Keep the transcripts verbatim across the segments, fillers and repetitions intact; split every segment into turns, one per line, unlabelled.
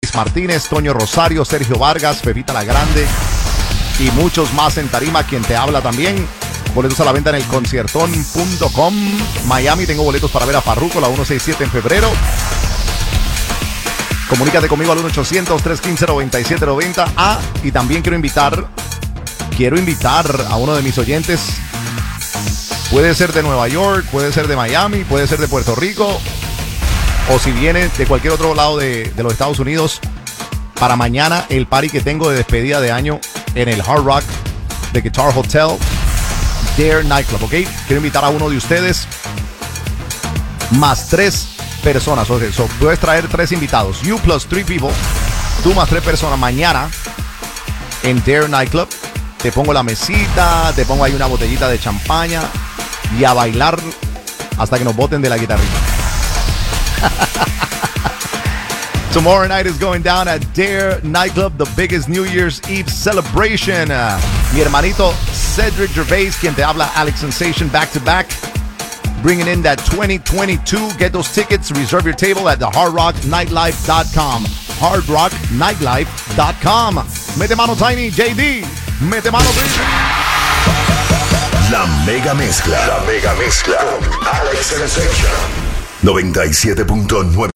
Luis Martínez, Toño Rosario, Sergio Vargas, Pepita La Grande y muchos más en tarima. Quien te habla también. Boletos a la venta en el conciertón punto com. Miami, tengo boletos para ver a Farruko la ciento sesenta y siete en febrero. Comunícate conmigo al uno ochocientos, tres uno cinco, nueve siete nueve cero. Ah, y también quiero invitar, quiero invitar a uno de mis oyentes. Puede ser de Nueva York, puede ser de Miami, puede ser de Puerto Rico, o si viene de cualquier otro lado de, de los Estados Unidos, para mañana el party que tengo de despedida de año en el Hard Rock de Guitar Hotel, Dare Nightclub, ¿ok? Quiero invitar a uno de ustedes, más tres personas, o sea, so, puedes traer tres invitados, you plus three people, tú más tres personas, mañana en Dare Nightclub. Te pongo la mesita, te pongo ahí una botellita de champaña y a bailar hasta que nos boten de la guitarrita. Tomorrow night is going down at Dare Nightclub, the biggest New Year's Eve celebration. Uh, mi hermanito Cedric Gervais, quien te habla, Alex Sensation, back to back, bringing in that twenty twenty-two. Get those tickets, reserve your table at the hard rock nightlife dot com. hard rock nightlife dot com. Mete mano Tiny, J D. Mete mano Baby.
La mega mezcla. La mega mezcla. Alex Sensation. noventa y siete punto nueve.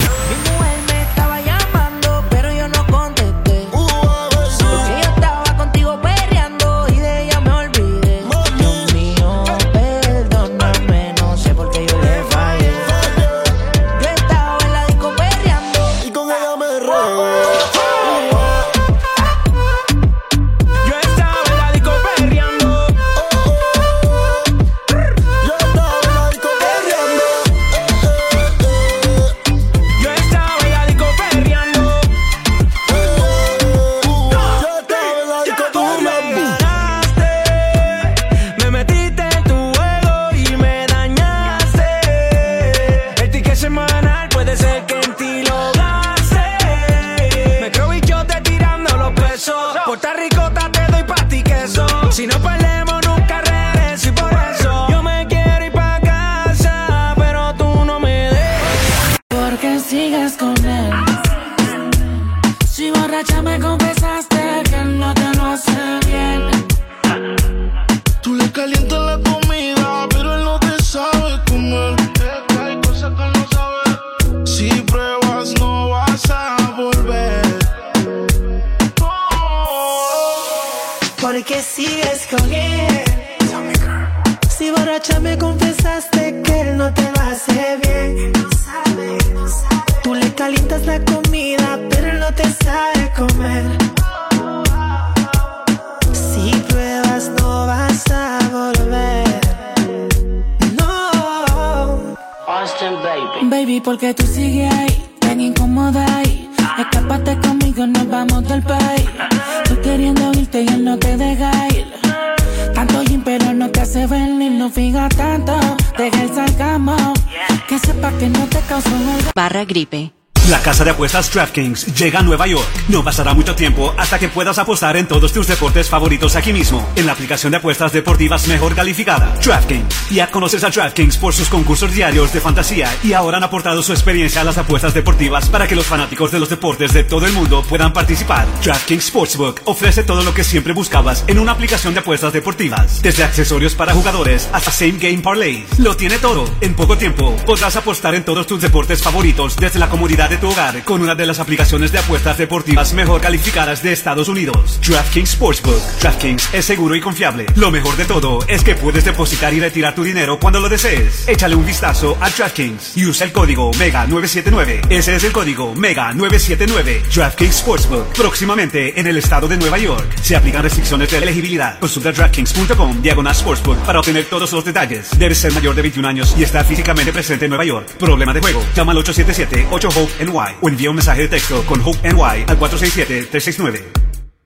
Porque tú sigues ahí, tan incómoda ahí. Escápate conmigo, nos vamos del país. Tú queriendo irte y él no te deja ir. Tanto gym pero no te hace venir. No fijas tanto, deja el sarcasmo. Que sepa que no te causó el...
Barra gripe.
La casa de apuestas DraftKings llega a Nueva York. No pasará mucho tiempo hasta que puedas apostar en todos tus deportes favoritos aquí mismo, en la aplicación de apuestas deportivas mejor calificada, DraftKings. Ya conoces a DraftKings por sus concursos diarios de fantasía y ahora han aportado su experiencia a las apuestas deportivas para que los fanáticos de los deportes de todo el mundo puedan participar. DraftKings Sportsbook ofrece todo lo que siempre buscabas en una aplicación de apuestas deportivas, desde accesorios para jugadores hasta same game parlays. Lo tiene todo. En poco tiempo podrás apostar en todos tus deportes favoritos desde la comodidad de tu hogar con una de las aplicaciones de apuestas deportivas mejor calificadas de Estados Unidos. DraftKings Sportsbook. DraftKings es seguro y confiable. Lo mejor de todo es que puedes depositar y retirar tu dinero cuando lo desees. Échale un vistazo a DraftKings y usa el código MEGA nueve siete nueve. Ese es el código MEGA nueve siete nueve. DraftKings Sportsbook. Próximamente en el estado de Nueva York. Se aplican restricciones de elegibilidad. Consulta DraftKings punto com diagonal Sportsbook para obtener todos los detalles. Debes ser mayor de veintiún años y estar físicamente presente en Nueva York. Problema de juego. Llama al ocho siete siete, ocho HOPE N Y o envía un mensaje de texto con HOPE N Y al cuatro seis siete, tres seis nueve.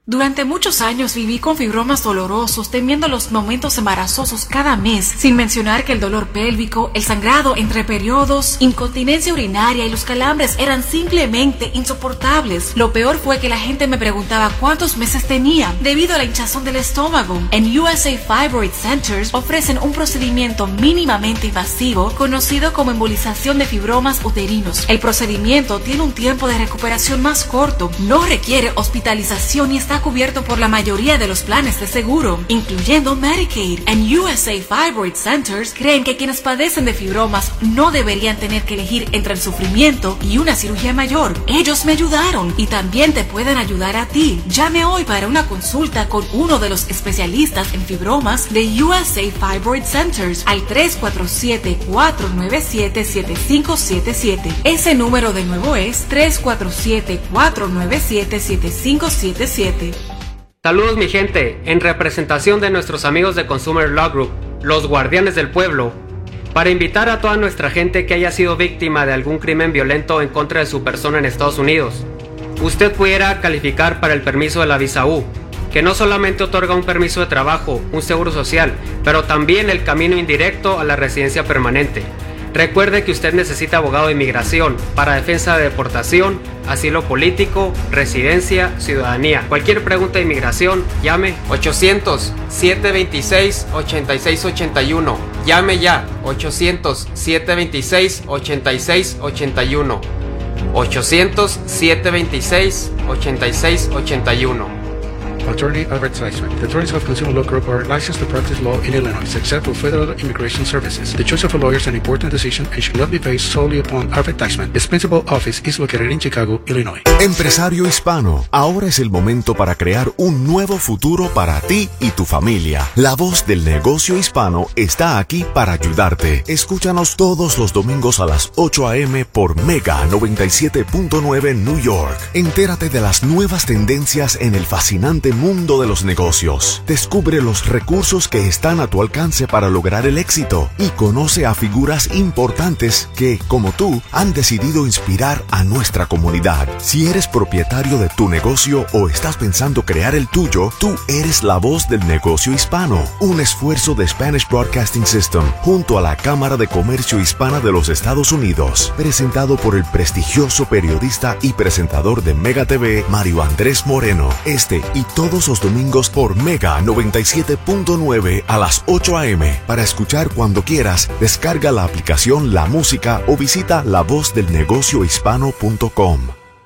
Durante muchos años viví con fibromas dolorosos, temiendo los momentos embarazosos cada mes, sin mencionar que el dolor pélvico, el sangrado entre periodos, incontinencia urinaria y los calambres eran simplemente insoportables. Lo peor fue que la gente me preguntaba cuántos meses tenía, debido a la hinchazón del estómago. En U S A Fibroid Centers ofrecen un procedimiento mínimamente invasivo conocido como embolización de fibromas uterinos. El procedimiento tiene un tiempo de recuperación más corto, no requiere hospitalización y está cubierto por la mayoría de los planes de seguro, incluyendo Medicaid. En U S A Fibroid Centers creen que quienes padecen de fibromas no deberían tener que elegir entre el sufrimiento y una cirugía mayor. Ellos me ayudaron y también te pueden ayudar a ti. Llame hoy para una consulta con uno de los especialistas en fibromas de U S A Fibroid Centers al tres cuatro siete, cuatro nueve siete, siete cinco siete siete. Ese número de nuevo es tres cuatro siete, cuatro nueve siete, siete cinco siete siete.
Saludos mi gente, en representación de nuestros amigos de Consumer Law Group, los guardianes del pueblo, para invitar a toda nuestra gente que haya sido víctima de algún crimen violento en contra de su persona en Estados Unidos. Usted pudiera calificar para el permiso de la visa U, que no solamente otorga un permiso de trabajo, un seguro social, pero también el camino indirecto a la residencia permanente. Recuerde que usted necesita abogado de inmigración para defensa de deportación, asilo político, residencia, ciudadanía. Cualquier pregunta de inmigración, llame ochocientos, siete veintiséis, ochenta y seis ochenta y uno. Llame ya, ochocientos, siete veintiséis, ochenta y seis ochenta y uno. ochocientos, siete veintiséis, ochenta y seis ochenta y uno.
Attorney Advertisement. The attorneys of Consumer Law Group are licensed to practice law in Illinois, except for federal immigration services. The choice of a lawyer is an important decision and should not be based solely upon advertisement. Its principal office is located in Chicago, Illinois.
Empresario hispano, ahora es el momento para crear un nuevo futuro para ti y tu familia. La voz del negocio hispano está aquí para ayudarte. Escúchanos todos los domingos a las ocho a eme por Mega noventa y siete punto nueve New York. Entérate de las nuevas tendencias en el fascinante mundo de los negocios. Descubre los recursos que están a tu alcance para lograr el éxito y conoce a figuras importantes que, como tú, han decidido inspirar a nuestra comunidad. Si eres propietario de tu negocio o estás pensando crear el tuyo, tú eres la voz del negocio hispano. Un esfuerzo de Spanish Broadcasting System junto a la Cámara de Comercio Hispana de los Estados Unidos, presentado por el prestigioso periodista y presentador de Mega T V, Mario Andrés Moreno. Este y todos los domingos por Mega noventa y siete punto nueve a las ocho a eme. Para escuchar cuando quieras, descarga la aplicación La Música o visita la voz del negocio hispano punto com.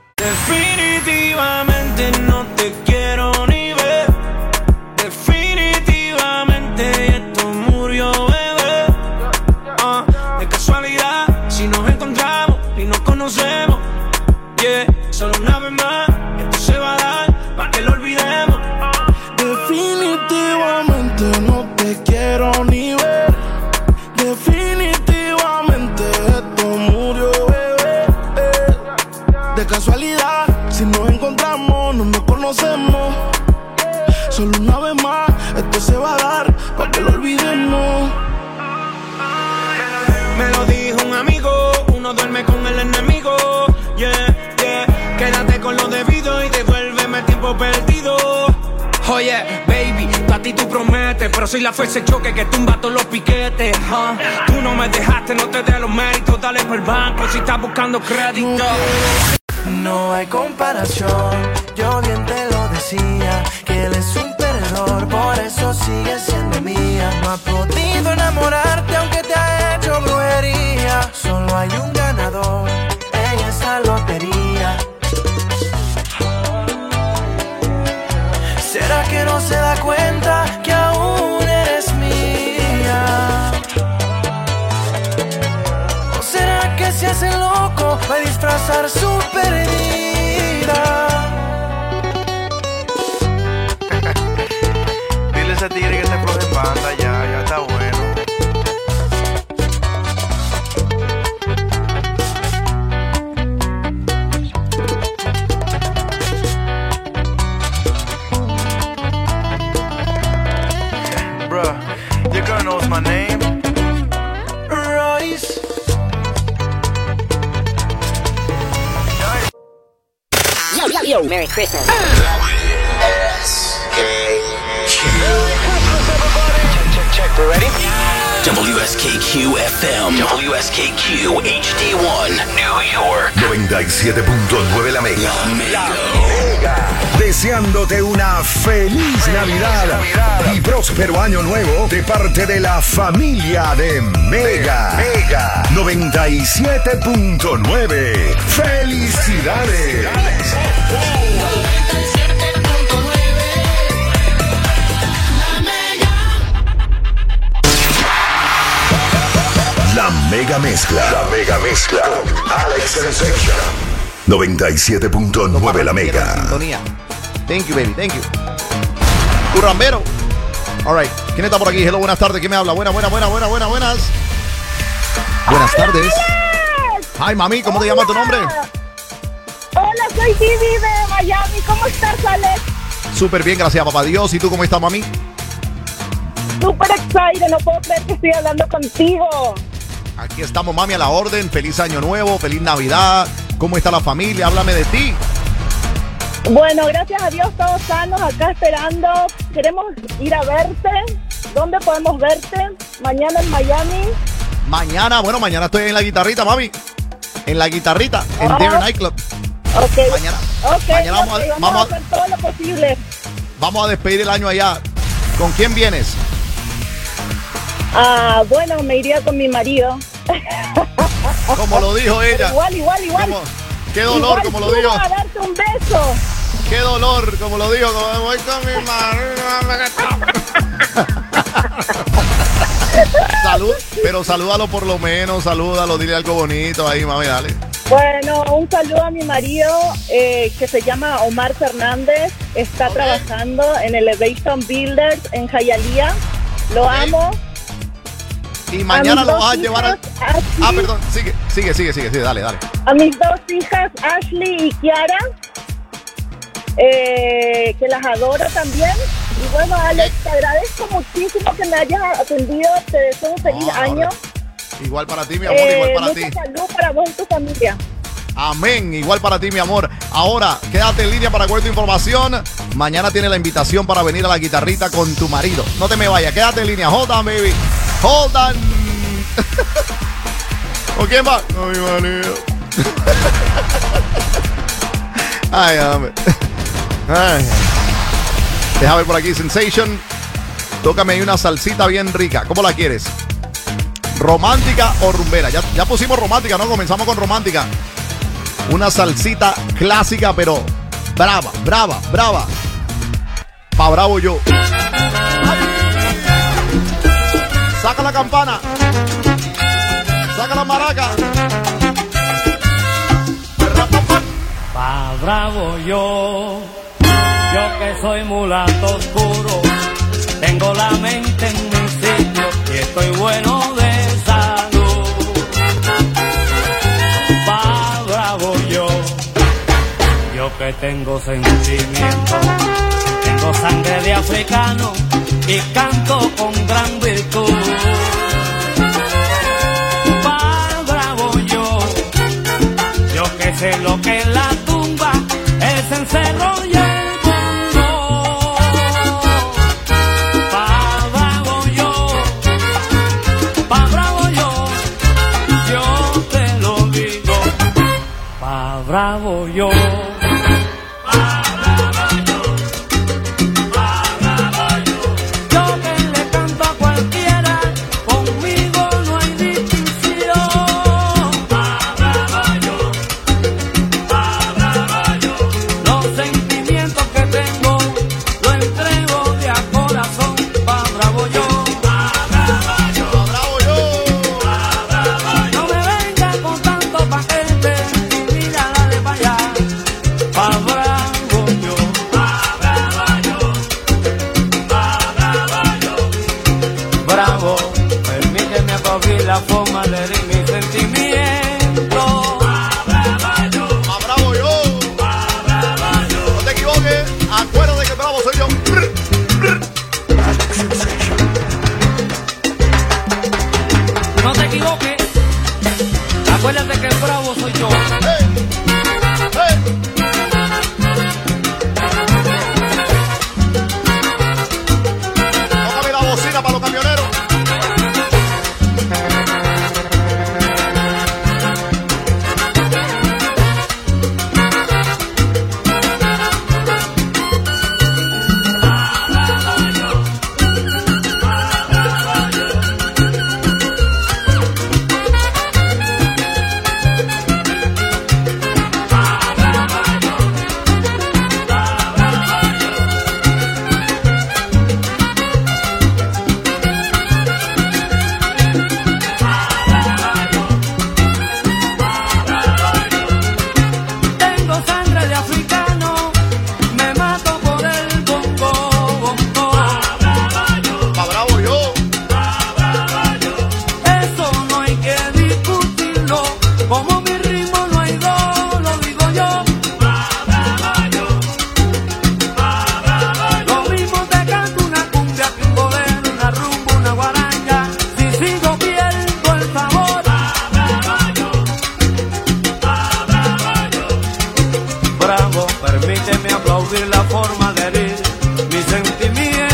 Definitivamente no te quiero ni ver. Definitivamente esto murió, bebé. Uh, de casualidad, si nos encontramos y nos conocemos, yeah, solo una vez más, esto se va a dar para que lo olvidemos.
Definitivamente no te quiero ni ver. Definitivamente esto murió, bebé. Eh, de casualidad, si nos encontramos, no nos conocemos. Solo una vez más, esto se va a dar para que lo olvidemos.
Me lo dijo un amigo, uno duerme con el enemigo. Yeah, yeah, quédate con lo debido y devuélveme el tiempo perdido. Oye, oh, baby, a ti tú prometes, pero soy la fuerza de choque que tumba todos los piquetes. Huh? Tú no me dejaste, no te dé los méritos, dale por el banco si estás buscando crédito.
No hay comparación, yo bien te lo decía, que él es un perdedor, por eso sigue siendo mía. No ha podido enamorarte aunque te ha hecho brujería. Solo hay un ganador en esta lotería. ¿Será que no se da cuenta que aún eres mía? ¿O será que se hace loco para disfrazar su pérdida?
Dile a ese tigre que te coge en banda, ya, ya está bueno. Your girl knows my name.
Royce.
Yo, yo, yo, Merry Christmas. W S K Q F M, W S K Q H D uno, New York.
noventa y siete punto nueve La Mega.
La Mega.
Deseándote una feliz Navidad y próspero año nuevo de parte de la familia de Mega. Mega noventa y siete punto nueve. ¡Felicidades! La Mega Mezcla. La Mega Mezcla. Con Alex Sensation. noventa y siete punto nueve La Mega.
Sintonía. Thank you, baby. Thank you. Currambero. All right. ¿Quién está por aquí? Hello, buenas tardes. ¿Quién me habla? Buenas, buenas, buenas, buenas, buenas, buenas. Buenas tardes. Hi, mami. ¿Cómo te llamas tu nombre?
Hola, soy Vivi de Miami. ¿Cómo estás, Alex?
Súper bien, gracias, papá Dios. ¿Y tú cómo estás, mami?
Súper excited. No puedo creer que estoy hablando contigo.
Aquí estamos, mami, a la orden. Feliz año nuevo, feliz Navidad. ¿Cómo está la familia? Háblame de ti.
Bueno, gracias a Dios, todos sanos, acá esperando. Queremos ir a verte. ¿Dónde podemos verte? Mañana en Miami.
Mañana, bueno, mañana estoy en la guitarrita, mami. En la guitarrita, en
Oh.
Dare Nightclub.
Ok.
Mañana,
Ok,
mañana vamos,
ok,
a,
vamos,
vamos,
a hacer todo lo posible.
vamos a despedir el año allá. ¿Con quién vienes?
Ah, bueno, me iría con mi marido.
Como lo dijo ella.
Igual, igual, igual.
Como- qué dolor,
Igual
como lo
subo
dijo.
a darte un beso.
Qué dolor, como lo dijo. Como voy con mi marido. Salud, pero salúdalo por lo menos, salúdalo, dile algo bonito ahí, mami, dale.
Bueno, un saludo a mi marido eh, que se llama Omar Fernández. Está
Ok.
trabajando en Elevation Builders en Hialeah. Lo
Ok.
amo.
Y mañana
mis
lo
dos
vas a llevar al...
hijas, Ashley,
Ah, perdón, sigue, sigue, sigue, sigue, sigue, dale, dale.
A mis dos hijas, Ashley y Kiara, eh, que las adoro también. Y bueno, Alex, te agradezco muchísimo que me hayas atendido. Te deseo un feliz
No,
año.
Igual para ti, mi amor,
Eh,
igual para
mucha
ti.
salud para vos y tu familia.
Amén, igual para ti, mi amor. Ahora, quédate en línea para cualquier información. Mañana tiene la invitación para venir a la guitarrita con tu marido. No te me vayas, quédate en línea. Hold on, baby. Hold on. ¿Con quién va? Con mi marido. Ay, hombre. Ay. Deja ver por aquí, Sensation. Tócame ahí una salsita bien rica. ¿Cómo la quieres? ¿Romántica o rumbera? Ya, ya pusimos romántica, ¿no? Comenzamos con romántica. Una salsita clásica, pero brava, brava, brava. Pa' bravo yo. Saca la campana. Saca la maraca.
Pa' bravo yo, yo que soy mulato oscuro, tengo la mente en mi sitio y estoy bueno de salud. Pa' bravo yo, yo que tengo sentimiento, tengo sangre de africano y canto con gran virtud. Pa' bravo yo, yo que sé lo que es la tumba, el encerro y el mundo. Pa' bravo yo, pa' bravo yo, yo te lo digo. Pa' bravo yo. Sentimientos permíteme aplaudir la forma de herir mis sentimientos.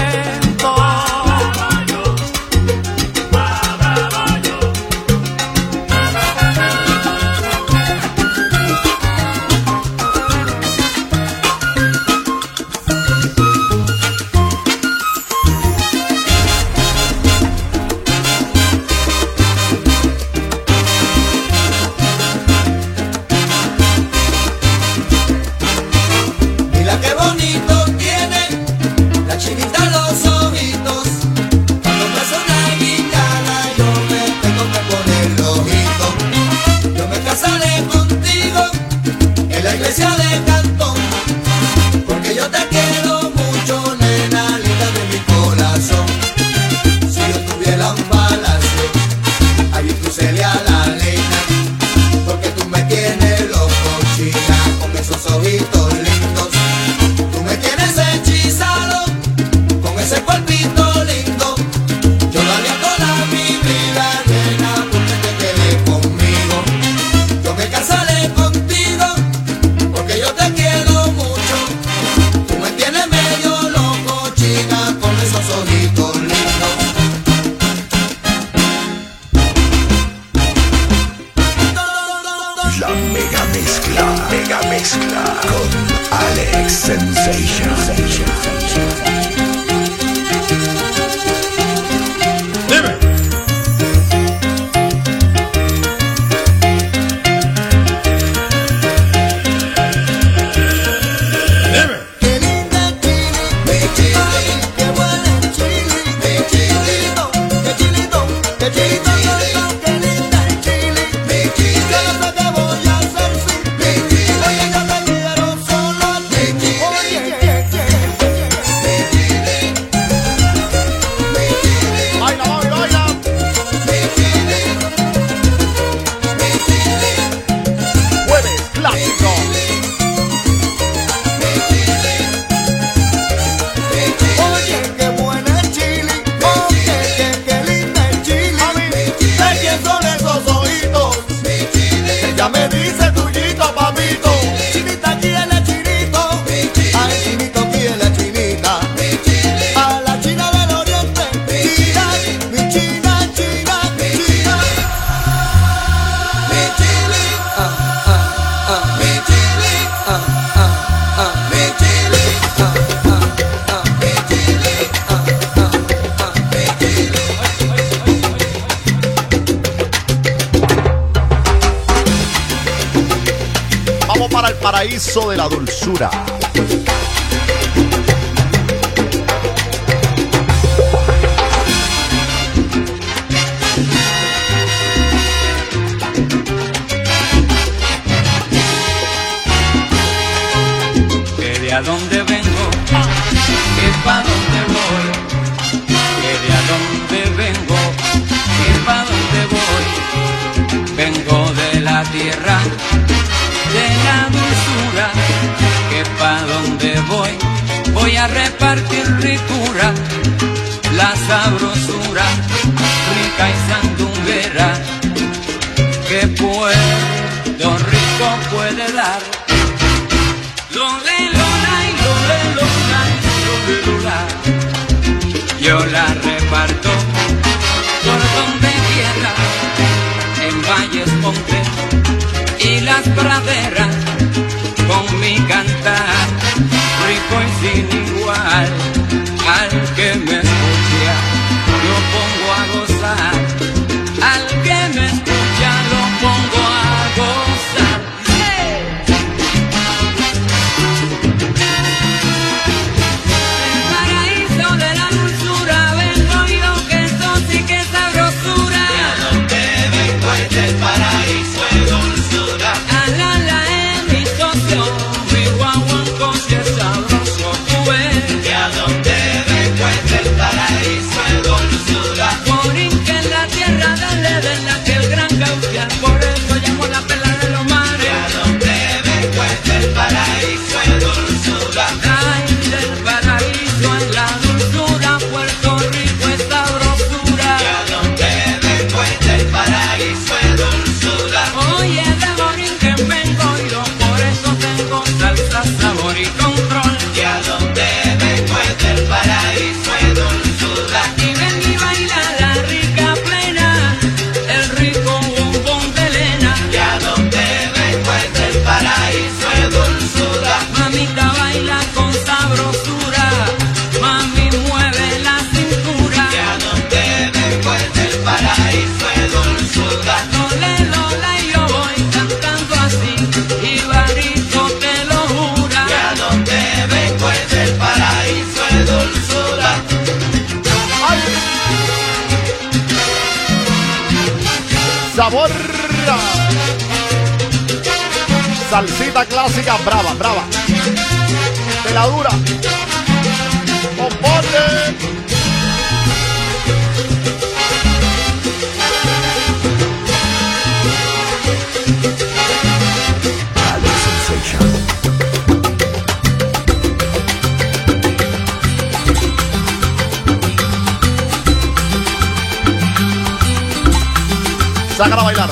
Paraíso de la dulzura.
Que de a dónde vengo, que pa' dónde voy, que de a dónde vengo, que pa' dónde voy, vengo de la tierra de la dulzura, que pa' donde voy, voy a repartir ricura, la sabrosura, rica y sandunguera, que Puerto Rico puede dar. Lole, lola y lole, lola y lole, lola, yo la reparto por donde quiera, en valles, montes y las praderas, con mi cantar rico y sin igual. Al que me escucha lo pongo a gozar, al que me escucha lo pongo a gozar. ¡Hey! El paraíso de la dulzura vengo yo que
sabor. Salsita clásica, brava, brava. De la dura. Compote. Sácala a bailar.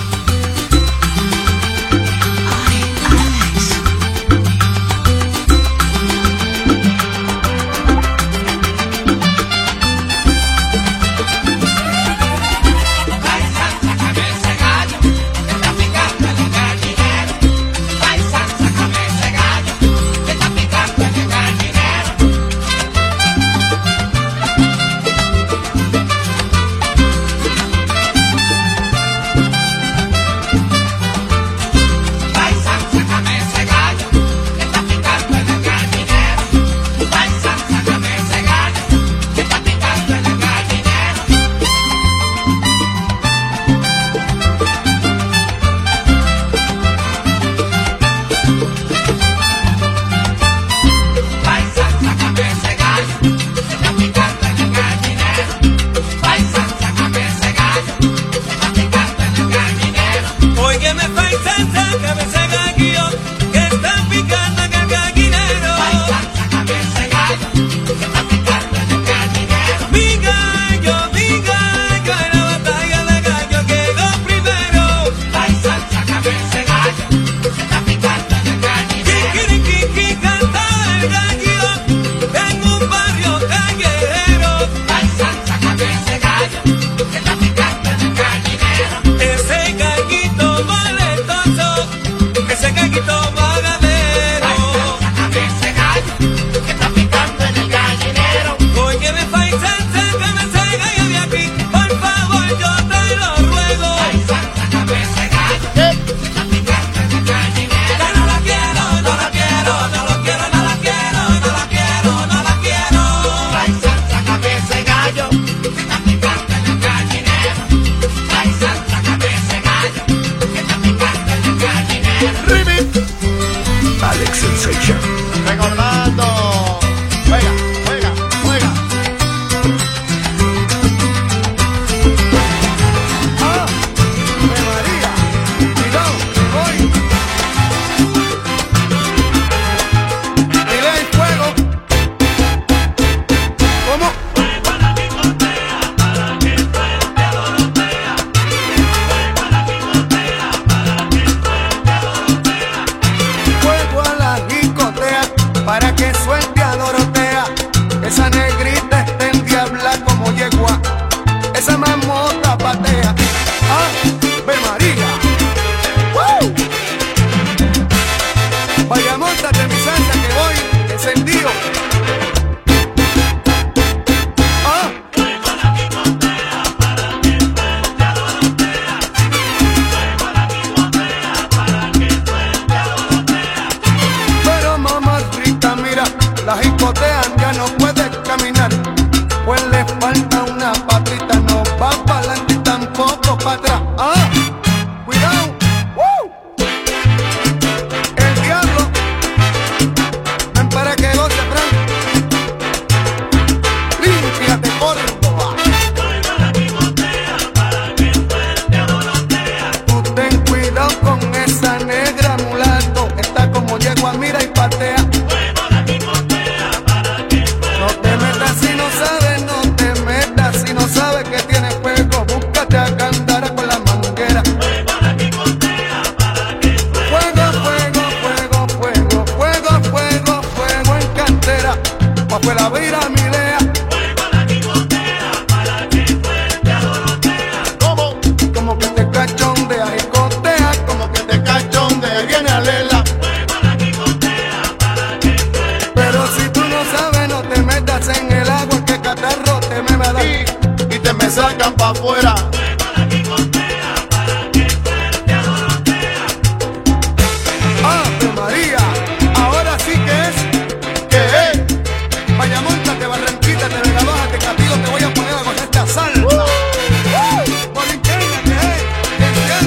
Salsa. Uh, uh, Borinqueña, que es, que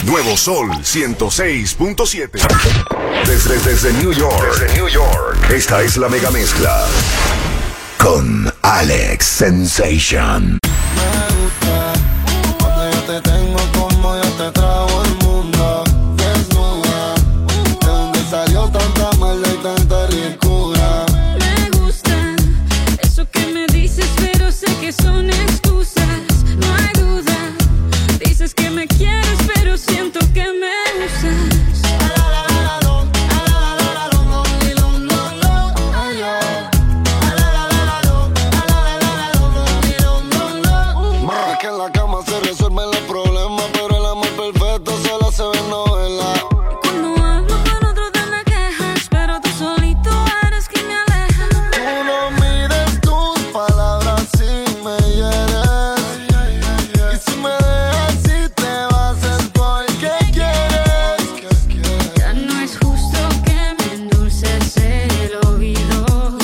Nuevo Sol ciento seis punto siete. Desde, desde New York. Desde New York. Esta es la mega mezcla. Con Alex Sensation.
Cuando yo te tengo como yo te trago el mundo. Desnuda. ¿De dónde salió tanta maldad y tanta ricura?
Me gusta eso que me dices, pero sé que son excusas. No hay duda. Dices que me quieres, pero siento que me usas.
Que en la cama se resuelven los problemas, pero el amor perfecto solo se ve en novela.
Cuando hablo con otro te me quejas, pero tú solito eres quien me aleja.
Tú no mides tus palabras si me hieres. Y si me dejas, si te vas es porque quieres.
Ya no es justo que me endulces el oído.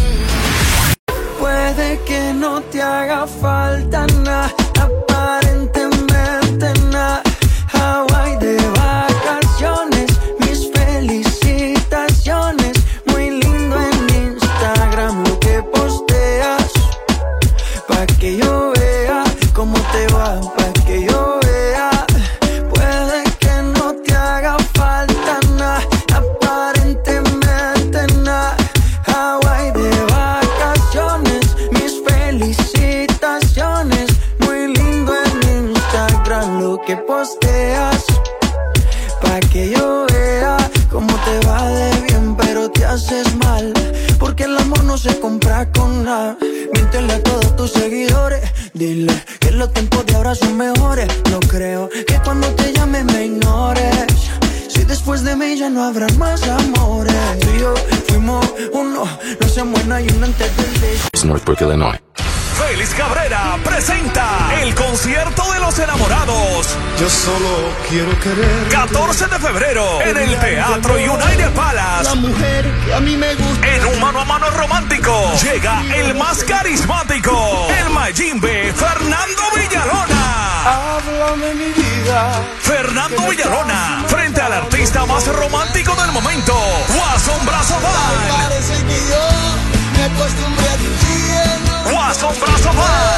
Puede que no te haga falta nada, aparentemente nada. Hawaii de vacaciones, mis felicitaciones. Muy lindo en Instagram lo que posteas, pa' que yo vea cómo te va, pa' que yo vea. Puede que no te haga falta nada, aparentemente nada. Hawaii de vacaciones, mis felicitaciones. Muy lindo en Instagram lo que posteas, pa' que yo vea cómo te va de bien, pero te haces mal, porque el amor no se compra con nada. Míntele a todos tus seguidores, dile que los tiempos de ahora son mejores. No creo que cuando te llame me ignores, si después de mí ya no habrá más amores. Tú y yo fuimos uno, no se muera y uno antes del beso.
Northbrook, Illinois.
Félix Cabrera presenta el concierto de los enamorados.
Yo solo quiero querer.
catorce de febrero en el Teatro United Palace.
La mujer que a mí me gusta.
En un mano a mano romántico llega el más carismático, el Mayimbe, Fernando Villalona.
Háblame mi vida.
Fernando Villalona frente al artista más romántico del momento, Guasón Brazo Band.
Parece que yo me acostumbré a ti.
Guasón Brazo Band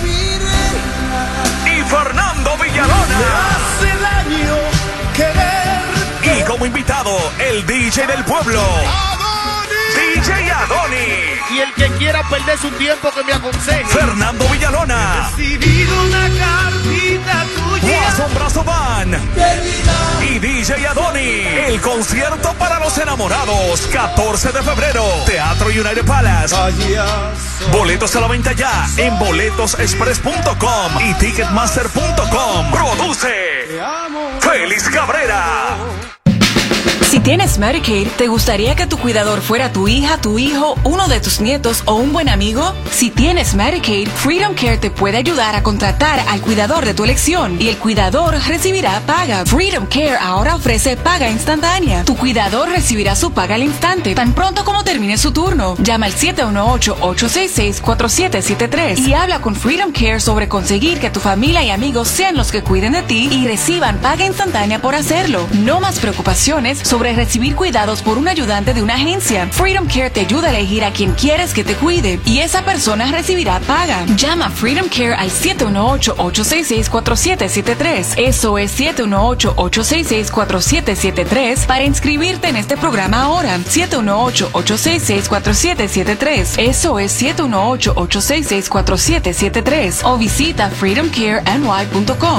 y Fernando Villalona.
Me hace daño querer.
Y como invitado, el D J del pueblo, D J Adoni.
Y el que quiera perder su tiempo que me aconseje.
Fernando Villalona.
He recibido una cartita tuya.
Guasón Brazo Band y D J Adoni. El concierto para los enamorados, catorce de febrero, Teatro United Palace. Boletos a la venta ya en boletos express punto com y ticketmaster punto com. Produce Félix Cabrera.
Si tienes Medicaid, ¿te gustaría que tu cuidador fuera tu hija, tu hijo, uno de tus nietos o un buen amigo? Si tienes Medicaid, Freedom Care te puede ayudar a contratar al cuidador de tu elección y el cuidador recibirá paga. Freedom Care ahora ofrece paga instantánea. Tu cuidador recibirá su paga al instante, tan pronto como termine su turno. Llama al siete uno ocho, ocho seis seis, cuatro siete siete tres y habla con Freedom Care sobre conseguir que tu familia y amigos sean los que cuiden de ti y reciban paga instantánea por hacerlo. No más preocupaciones sobre recibir cuidados por un ayudante de una agencia. Freedom Care te ayuda a elegir a quien quieres que te cuide y esa persona recibirá paga. Llama a Freedom Care al siete uno ocho, ocho seis seis, cuatro siete siete tres. Eso es siete uno ocho, ocho seis seis, cuatro siete siete tres para inscribirte en este programa ahora. siete uno ocho, ocho seis seis, cuatro siete siete tres. Eso es siete uno ocho, ocho seis seis, cuatro siete siete tres o visita freedom care n y punto com.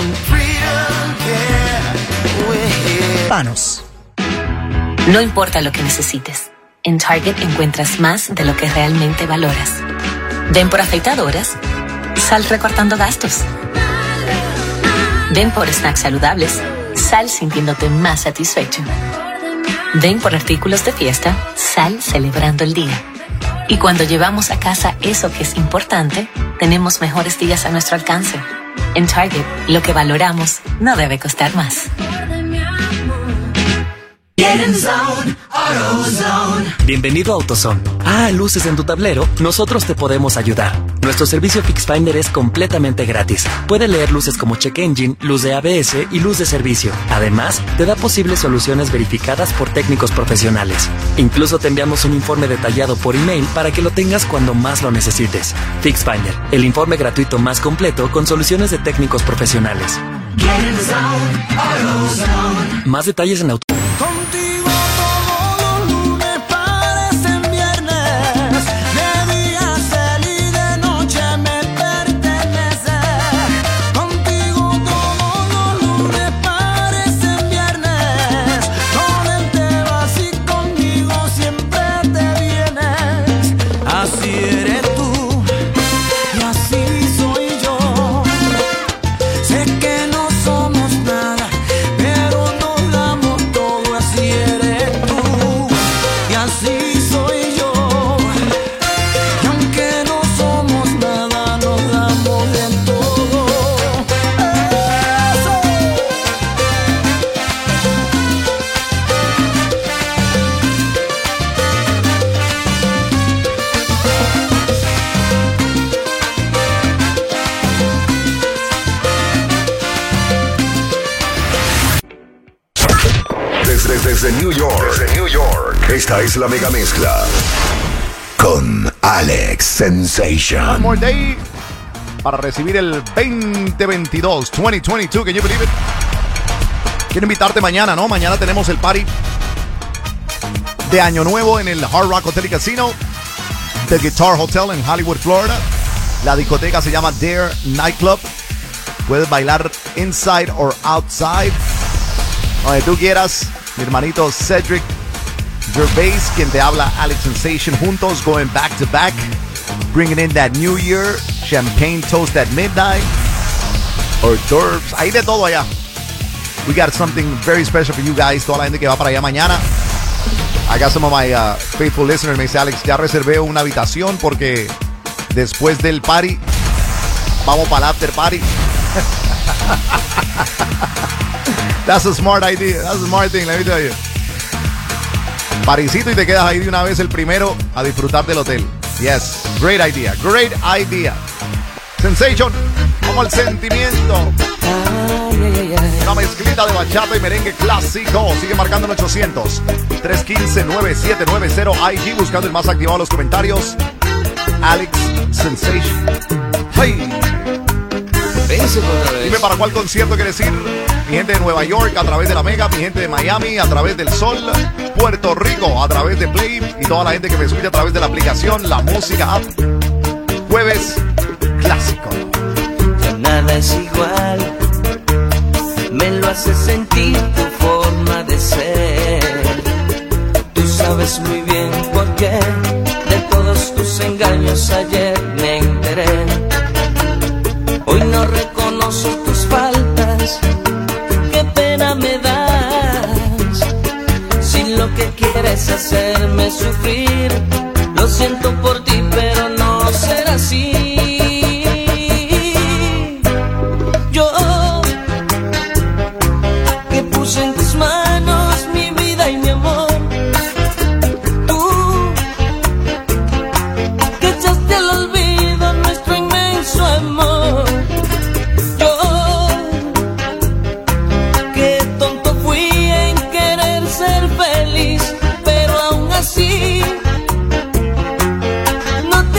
Panos. No importa lo que necesites, en Target encuentras más de lo que realmente valoras. Ven por afeitadoras, sal recortando gastos. Ven por snacks saludables, sal sintiéndote más satisfecho. Ven por artículos de fiesta, sal celebrando el día. Y cuando llevamos a casa eso que es importante, tenemos mejores días a nuestro alcance. En Target, lo que valoramos no debe costar más.
Get in the zone,
AutoZone. Bienvenido a AutoZone. Ah, luces en tu tablero, nosotros te podemos ayudar. Nuestro servicio FixFinder es completamente gratis. Puede leer luces como Check Engine, luz de A B S y luz de servicio. Además, te da posibles soluciones verificadas por técnicos profesionales. Incluso te enviamos un informe detallado por email para que lo tengas cuando más lo necesites. FixFinder, el informe gratuito más completo con soluciones de técnicos profesionales.
Get in the zone, AutoZone.
Más detalles en auto.
Contigo todos los lunes parecen viernes, de día cel y de noche me pertenece. Contigo todos los lunes parecen viernes, con él te vas y conmigo siempre te vienes. Así eres tú y así soy yo. Sé que no somos nada, pero nos damos todo. Así eres tú y así soy yo. Y aunque no somos nada, nos damos en todo. Eso.
Desde, desde New York, desde New York, esta es la mega mezcla con Alex Sensation.
One more day para recibir el veinte veintidós, veinte veintidós, can you believe it? Quiero invitarte mañana, ¿no? Mañana tenemos el party de Año Nuevo en el Hard Rock Hotel y Casino, The Guitar Hotel en Hollywood, Florida. La discoteca se llama Dare Nightclub. Puedes bailar inside or outside, donde tú quieras. Mi hermanito Cedric Gervais, quien te habla, Alex Sensation, juntos, going back to back, bringing in that new year, champagne toast at midnight, hors d'oeuvres, ahí de todo allá. We got something very special for you guys, toda la gente que va para allá mañana. I got some of my uh, faithful listeners, me dice Alex, ya reservé una habitación porque después del party, vamos para el after party. That's a smart idea. That's a smart thing, let me tell you. Parisito y te quedas ahí de una vez el primero a disfrutar del hotel. Yes, great idea, great idea. Sensation, como el sentimiento. Una mezclita de bachata y merengue clásico. Sigue marcando en ochocientos, trescientos quince, noventa y siete noventa I G, buscando el más activado en los comentarios. Alex Sensation. Hey. Dime para cuál concierto quieres ir. Mi gente de Nueva York a través de la Mega, mi gente de Miami a través del Sol, Puerto Rico a través de Play y toda la gente que me escucha a través de la aplicación La Música App. Jueves clásico.
Ya nada es igual, me lo hace sentir tu forma de ser. Tú sabes muy bien por qué de todos tus engaños ayer me enteré. Hoy no reconozco tus faltas, qué pena me das. Si lo que quieres hacerme sufrir, lo siento por ti, pero no será así. Yo, que puse en tus manos mi vida y mi amor, tú, que echaste al olvido nuestro inmenso amor. Feliz, pero aún así no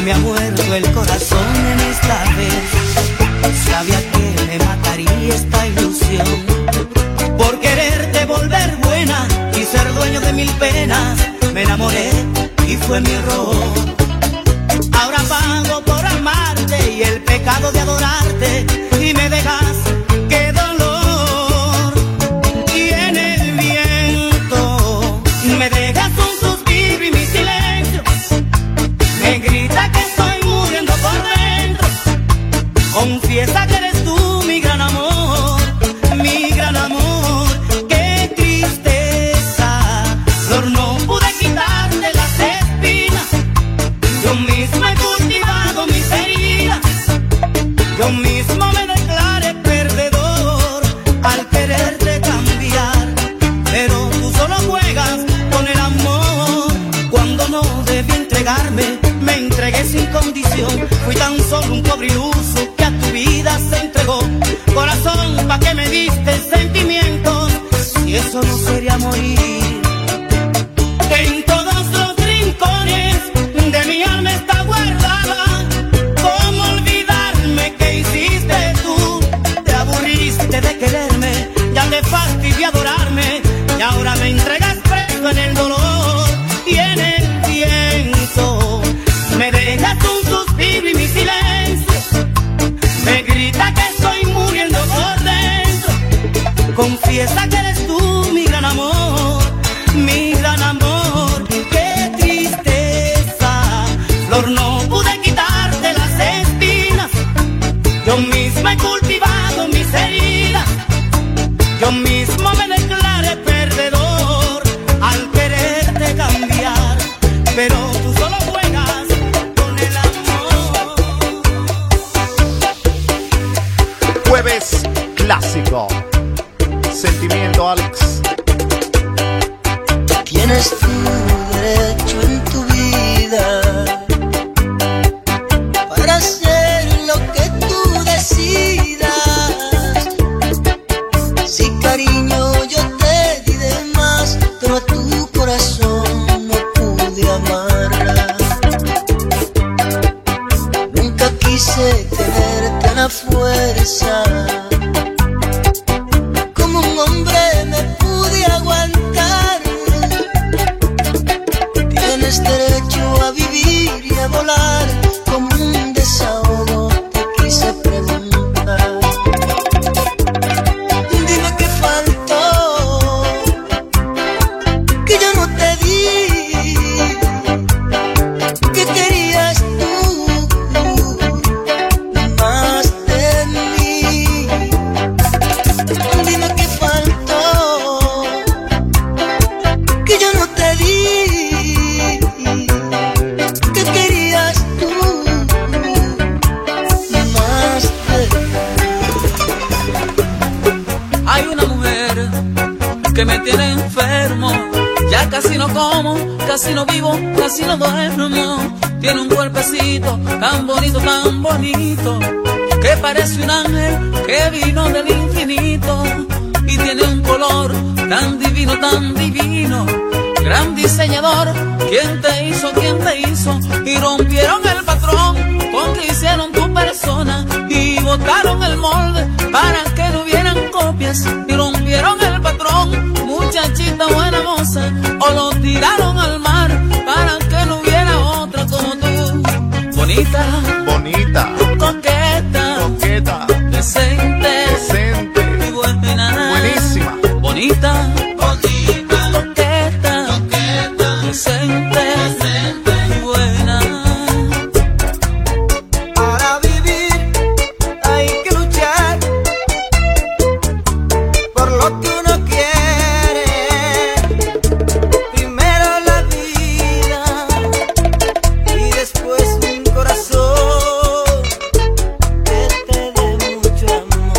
me ha muerto el corazón en esta vez. Sabía que me mataría esta ilusión. Por quererte volver buena y ser dueño de mil penas, me enamoré y fue mi error. Ahora pago por amarte y el pecado de adorarte, y me dejas, qué dolor. Y en el viento me dejas un suspiro y mi silencio me grita que estoy muriendo por dentro. Confiesa que eres tú mi gran amor, mi gran amor. Qué tristeza, Flor, no pude quitarte las espinas. Yo mismo he cultivado mis heridas. Yo mismo me declaré perdedor al quererte cambiar. Pero tú solo juegas con el amor. Cuando no debí entregarme, me entregué sin condición. Fui tan solo un pobre iluso que a tu vida se entregó. Corazón, ¿pa' qué me diste sentimientos si eso no sería morir? En todos los rincones de mi alma está guardada. ¿Cómo olvidarme que hiciste tú? Te aburriste de quererme, ya te fastidié adorarme, y ahora me entregas preso en el dolor. Y en el viento me dejas un suspiro y mi silencio me grita que estoy muriendo por dentro. Confiesa que eres tú mi gran amor, mi gran amor. Qué tristeza, Flor, no pude quitarte las espinas. Yo misma he cultivado mis heridas. Yo mismo me declaré perdedor al quererte cambiar. Pero tú solo juegas con el amor.
Jueves clásico. Sentimiento, Alex.
Tienes tu derecho en tu vida para hacer lo que tú decidas. Sí, cariño, yo te di de más, pero a tu corazón no pude amarla. Nunca quise tenerte a la fuerza. Como un hombre me pude aguantar. Tienes derecho a vivir y a volar. Como un desahogo te quise preguntar. Dime qué faltó, que yo no te di. ¿Qué querías tú más de mí? Dime qué faltó, que yo no te di. ¿Qué querías tú más de mí?
Hay una mujer que me tiene enfermo. Ya casi no como, casi no vivo, casi no duermo. Tiene un cuerpecito tan bonito, tan bonito, que parece un ángel que vino del infinito. Y tiene un color tan divino, tan divino. Gran diseñador, ¿quién te hizo, quién te hizo? Y rompieron el patrón con que hicieron tu persona. Y botaron el molde para que no hubieran copias. Y rompieron el patrón, muchachita buena moza. O lo tiraron al mar para que no hubiera otra como tú. Bonita,
bonita,
coqueta,
coqueta,
decente,
decente,
y buena,
buenísima,
bonita, bonita, coqueta, coqueta, decente, decente, y buena.
Para vivir hay que luchar por lo que uno quiere. Primero la vida y después un corazón que te dé mucho amor.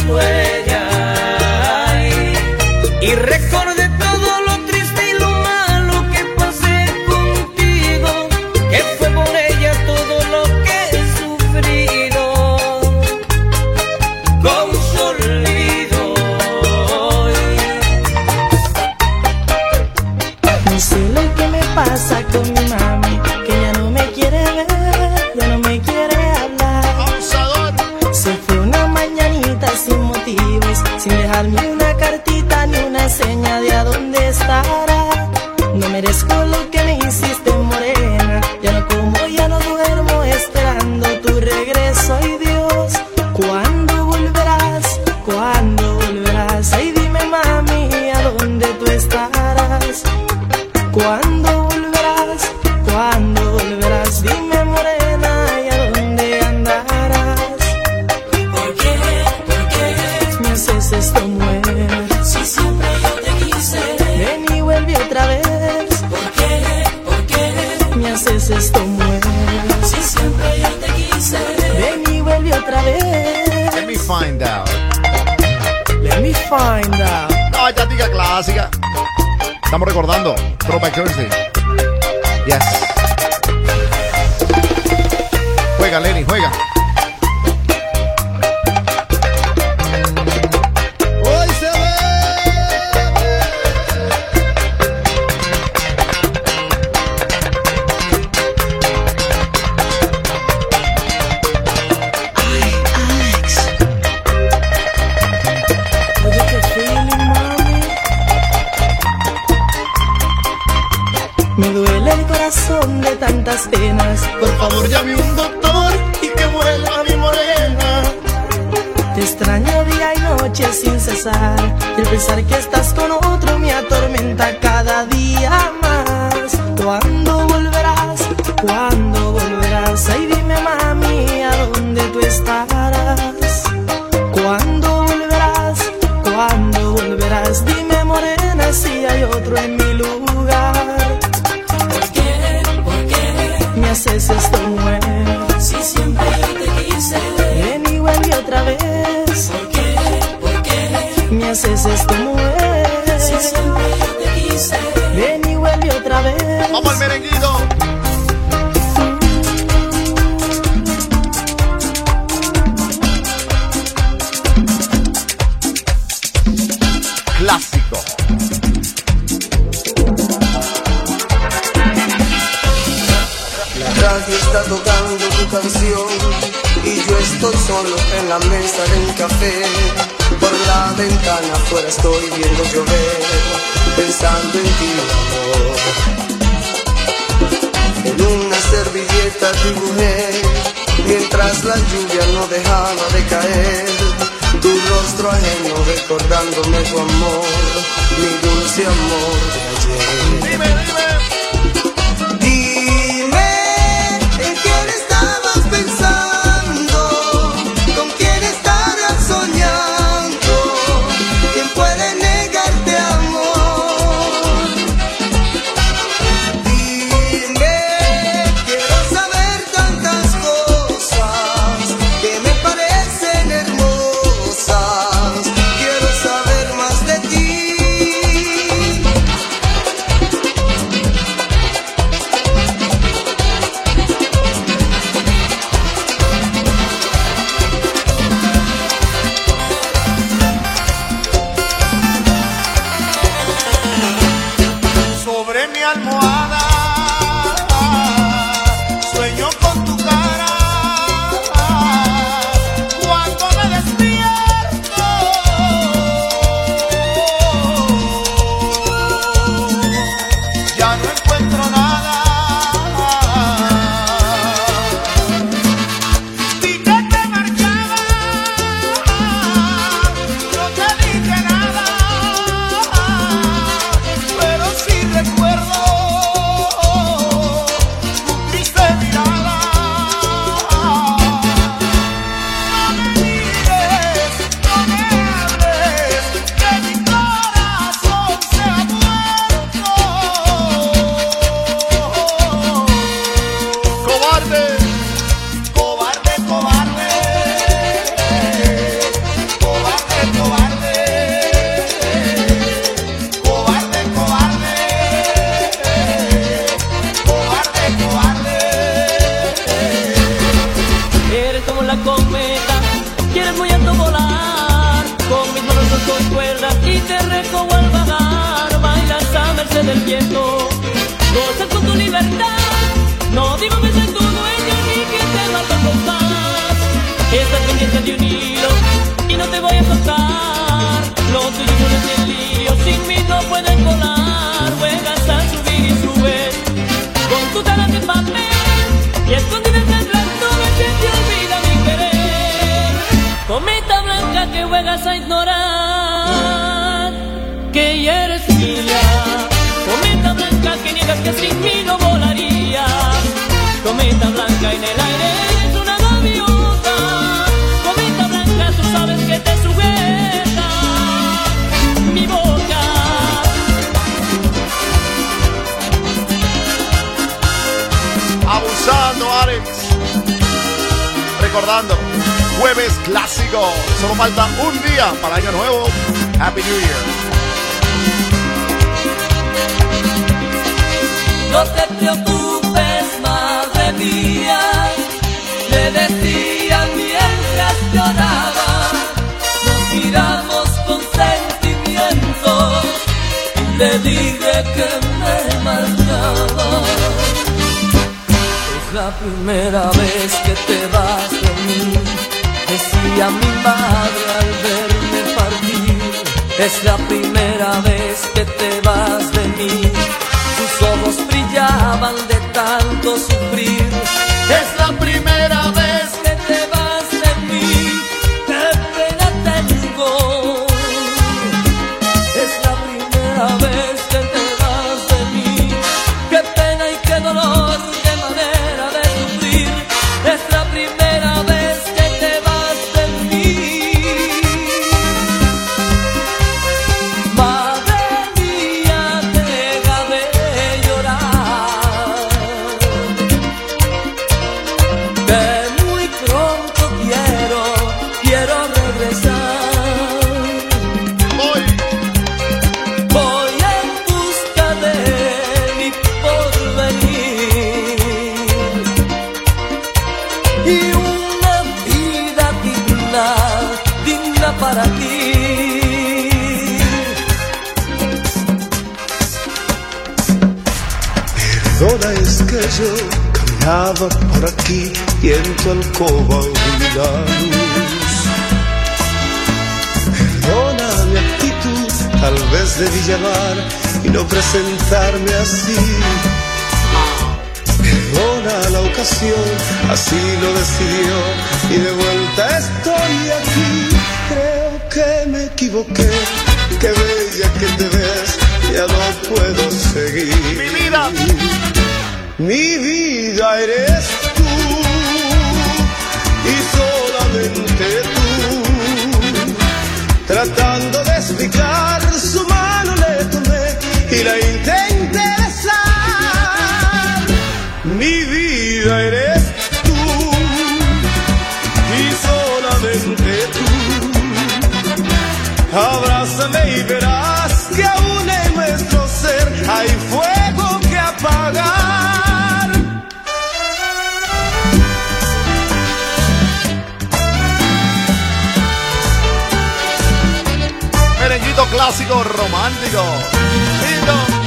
huellas. Y recordé todo lo triste y lo malo que pasé contigo, que fue por ella todo lo que he sufrido. Con su olvido.
No sé lo que me pasa con mi mami, que ya no me quiere ver, ya no me quiere hablar. Se fue una mañanita sin motivos, sin dejarme una cartita ni una seña de a dónde estará. No merezco lo que me hiciste, morena. Ya no como, ya no duermo esperando tu regreso. Ay Dios, ¿cuándo volverás? ¿Cuándo volverás? Ay dime mami, ¿a dónde tú estarás? ¿Cuándo volverás? ¿Cuándo volverás? Dime morena, ¿y a dónde andarás?
¿Por qué? ¿Por qué?
Me haces esto, mujer.
Si siempre yo te quise.
Ven y vuelve otra vez.
¿Por qué? ¿Por qué?
Me haces esto, mujer.
Si siempre yo te quise.
Ven y vuelve otra vez.
Let me find out.
Let me find out.
No, ya diga clásica. Estamos recordando Throwback Thursday. Yes. Juega, Lenny, juega.
Hoy se ve.
Oye, qué feeling, mami. Me duele el corazón de tantas penas. Por favor, llame un doctor y que vuelva mi morena. Te extraño día y noche sin cesar. Y el pensar que estás con otro me atormenta cada día más. ¿Cuándo volverás? ¿Cuándo volverás? Ay, dime mami, ¿a dónde tú estarás? ¿Cuándo volverás? ¿Cuándo volverás? Dime morena si hay otro en mi lugar.
¿Por qué? ¿Por qué?
Me haces esto, mujer.
Si siempre yo te quise.
Ven y vuelve otra vez.
¿Por qué? ¿Por qué?
Me haces esto, mujer.
Si siempre yo te quise.
Ven y vuelve otra vez.
Vamos al merenguito. Clásico.
La radio está tocando tu canción y yo estoy solo en la mesa de un café. Por la ventana afuera estoy viendo llover, pensando en ti, amor. En una servilleta dibujé, mientras la lluvia no dejaba de caer, tu rostro ajeno recordándome tu amor, mi dulce amor de ayer.
Dime, dime.
Dime, ¿en quién estabas pensando? ¿Con quién estarás soñando? ¿Quién puede negarte amor? Dime, quiero saber tantas cosas que me parecen hermosas. Quiero saber más de ti.
quieto, goza con tu libertad. No digo que soy tu dueño ni que te lo compás. Estás pendiente de un hilo y no te voy a soltar. Lo tuyo no es el lío, sin mí no pueden volar. Juegas a subir y subes con tu talante en papel y escondidas en las nubes se te olvida mi querer. Cometa blanca que juegas a ignorar que ya eres mía. Cometa blanca que niegas que sin mí no volaría. Cometa blanca en el aire es una gaviota. Cometa blanca tú sabes que te sujeta mi boca.
Abusando, Alex. Recordando, jueves clásico. Solo falta un día para el año nuevo. Happy New Year.
No te preocupes, madre mía, le decía mientras lloraba. Nos miramos con sentimientos y le dije que me marchaba. Es la primera vez que te vas de mí, decía mi madre al verme partir. Es la primera vez que te vas de mí. Tus ojos brillaban de tanto sufrir. Es la primera vez que te vas de mí. Qué pena tengo. Es la primera vez que te vas de mí. Qué pena y qué dolor, qué manera de sufrir. Es la primera vez que te vas de mí. Madre mía, deja de llorar, que muy pronto quiero, quiero regresar. Voy, voy en busca de mi porvenir y una vida digna, digna para ti.
Perdona, es que yo caminaba por aquí y en tu alcoba vi la luz. Perdona mi actitud, tal vez debí llamar y no presentarme así. Perdona la ocasión, así lo decidió y de vuelta estoy aquí. Creo que me equivoqué, qué bella que te ves, ya no puedo seguir. Mi vida, mi vida eres tú y solamente tú. Tratando de explicar, su mano le tomé y la intenté besar. Mi vida eres tú y solamente tú. Abrázame y verás que aún en nuestro ser hay fuego que apagar.
Merenguito clásico romántico. Lindo.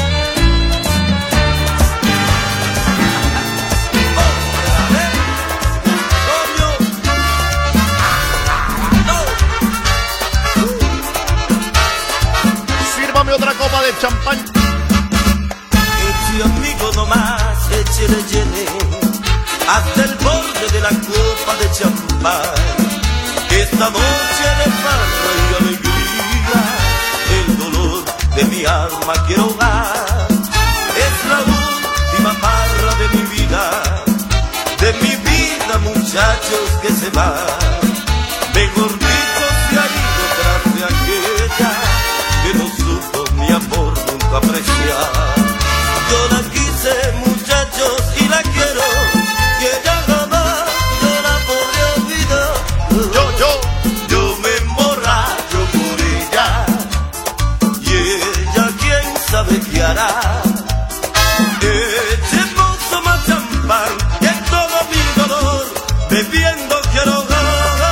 Sírvame otra copa de champán.
Eche amigo nomás, échele llene hasta el borde de la copa de champán. Esta noche de farra y alegría, el dolor de mi alma quiero ahogar. Es la última farra de mi vida, de mi vida muchachos que se van. Mejor dicho se ha ido tras de aquella que no supo mi amor nunca apreciar. Yo la quise muchachos y la quiero, y ella jamás yo la podré olvidar. Yo, yo, yo me emborracho por ella, y ella quién sabe qué hará. Echemos más champán, que todo mi dolor bebiendo quiero ahogar.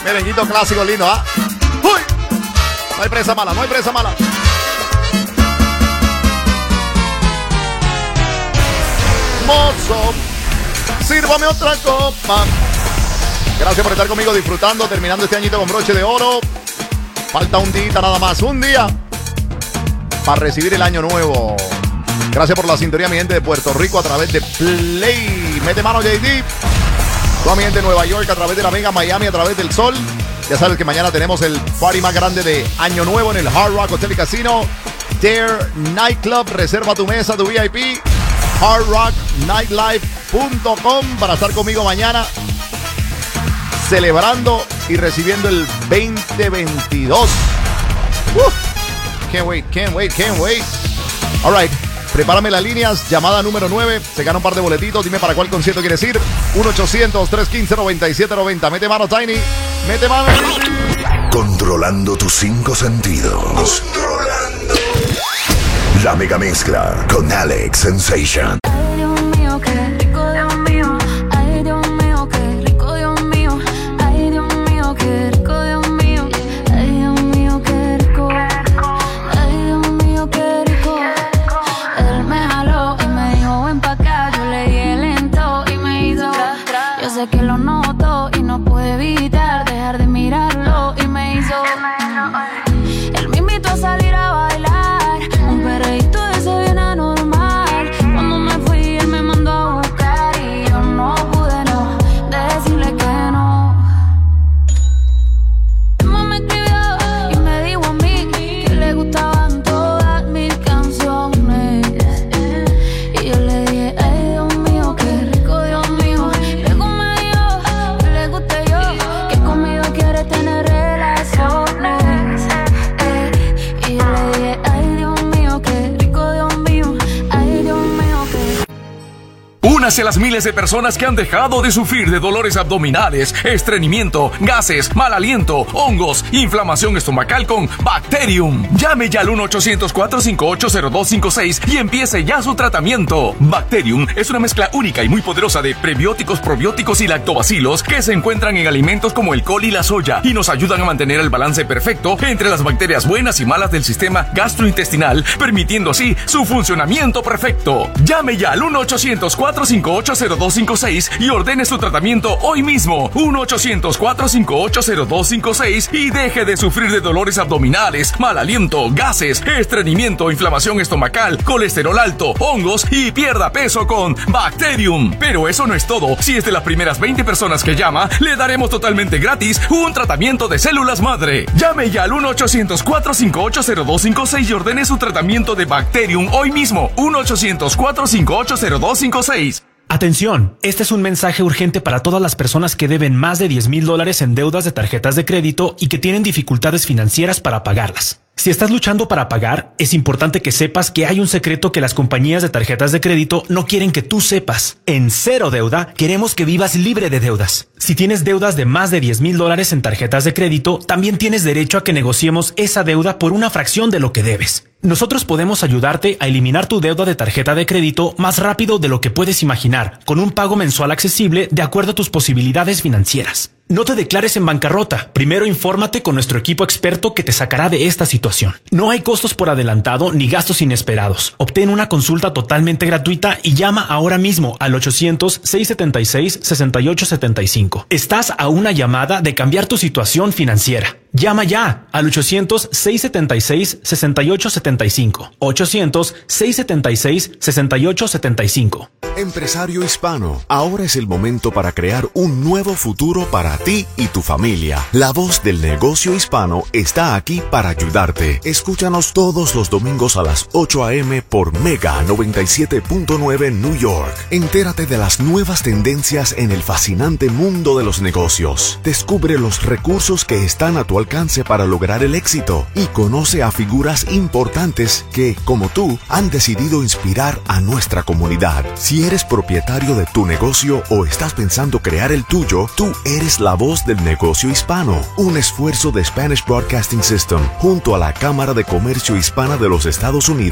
Merenguito clásico lindo, ¿ah? ¿eh? ¡Uy! No hay presa mala, no hay presa mala. Mozo, sírvame otra copa. Gracias por estar conmigo disfrutando, terminando este añito con broche de oro. Falta un día nada más, un día para recibir el año nuevo. Gracias por la sintonía, mi gente de Puerto Rico a través de Play. Mete mano, J D. Toda mi gente de Nueva York a través de la Mega, Miami a través del Sol. Ya sabes que mañana tenemos el party más grande de Año Nuevo en el Hard Rock Hotel y Casino. Dare Nightclub, reserva tu mesa, tu V I P. hard rock nightlife punto com para estar conmigo mañana celebrando y recibiendo el veinte veintidós. Uh, can't wait, can't wait, can't wait. All right. Prepárame las líneas, llamada número nueve, se gana un par de boletitos, dime para cuál concierto quieres ir. uno ochocientos, trescientos quince, noventa y siete noventa. Mete mano, Tiny, mete mano.
Controlando tus cinco sentidos. Controlando. La mega mezcla con Alex Sensation.
Ay, Dios mío, qué rico, Dios mío. Ay, Dios mío, qué rico, Dios mío. Ay, Dios mío, qué rico, Dios mío. Ay, Dios mío, qué rico. Ay, Dios mío, qué rico. Él me jaló y me dijo ven pa' acá. Yo le di lento y me hizo. Yo sé que lo noto y no puedo evitar dejar de mirarlo y me hizo. Él me invitó a salir a bailar, un perreíto de ese bien anormal. Cuando me fui él me mandó a buscar y yo no pude no decirle que no. Emma me escribió y me dijo a mí que le gustaban todas mis canciones. Y yo le dije, ay Dios mío, qué rico, Dios mío. Luego me dijo que le guste yo, que conmigo quiere tener relaciones. Y yo le dije, ay Dios mío, qué rico, Dios mío. Ay Dios mío, qué...
Únase a las miles de personas que han dejado de sufrir de dolores abdominales, estreñimiento, gases, mal aliento, hongos, inflamación estomacal con Bacterium. Llame ya al uno ochocientos, cuatro cinco ocho, cero dos cinco seis y empiece ya su tratamiento. Bacterium es una mezcla única y muy poderosa de prebióticos, probióticos y lactobacilos que se encuentran en alimentos como el col y la soya y nos ayudan a mantener el balance perfecto entre las bacterias buenas y malas del sistema gastrointestinal, permitiendo así su funcionamiento perfecto. Llame ya al uno ochocientos, cuatro cinco ocho, cero dos cinco seis y ordene su tratamiento hoy mismo. uno ochocientos, cuatro cinco ocho, cero dos cinco seis y deje de sufrir de dolores abdominales, mal aliento, gases, estreñimiento, inflamación estomacal, colesterol alto, hongos y pierda peso con Bacterium. Pero eso no es todo. Si es de las primeras veinte personas que llama, le daremos totalmente gratis un tratamiento de células madre. Llame ya al uno ochocientos, cuatro cinco ocho, cero dos cinco seis y ordene su tratamiento de Bacterium hoy mismo. uno ochocientos, cuatro cinco ocho, cero dos cinco seis.
Atención, este es un mensaje urgente para todas las personas que deben más de diez mil dólares en deudas de tarjetas de crédito y que tienen dificultades financieras para pagarlas. Si estás luchando para pagar, es importante que sepas que hay un secreto que las compañías de tarjetas de crédito no quieren que tú sepas. En Cero Deuda, queremos que vivas libre de deudas. Si tienes deudas de más de diez mil dólares en tarjetas de crédito, también tienes derecho a que negociemos esa deuda por una fracción de lo que debes. Nosotros podemos ayudarte a eliminar tu deuda de tarjeta de crédito más rápido de lo que puedes imaginar, con un pago mensual accesible de acuerdo a tus posibilidades financieras. No te declares en bancarrota. Primero infórmate con nuestro equipo experto que te sacará de esta situación. No hay costos por adelantado ni gastos inesperados. Obtén una consulta totalmente gratuita y llama ahora mismo al ochocientos, seiscientos setenta y seis, sesenta y ocho setenta y cinco. Estás a una llamada de cambiar tu situación financiera. Llama ya al ochocientos, seiscientos setenta y seis, sesenta y ocho setenta y cinco. ochocientos, seiscientos setenta y seis, sesenta y ocho setenta y cinco.
Empresario hispano, ahora es el momento para crear un nuevo futuro para ti y tu familia. La voz del negocio hispano está aquí para ayudarte. Escúchanos todos los domingos a las ocho a eme por Mega noventa y siete punto nueve New York. Entérate de las nuevas tendencias en el fascinante mundo de los negocios. Descubre los recursos que están a tu alcance para lograr el éxito y conoce a figuras importantes que, como tú, han decidido inspirar a nuestra comunidad. Si eres propietario de tu negocio o estás pensando crear el tuyo, tú eres la voz del negocio hispano. Un esfuerzo de Spanish Broadcasting System junto a la Cámara de Comercio Hispana de los Estados Unidos.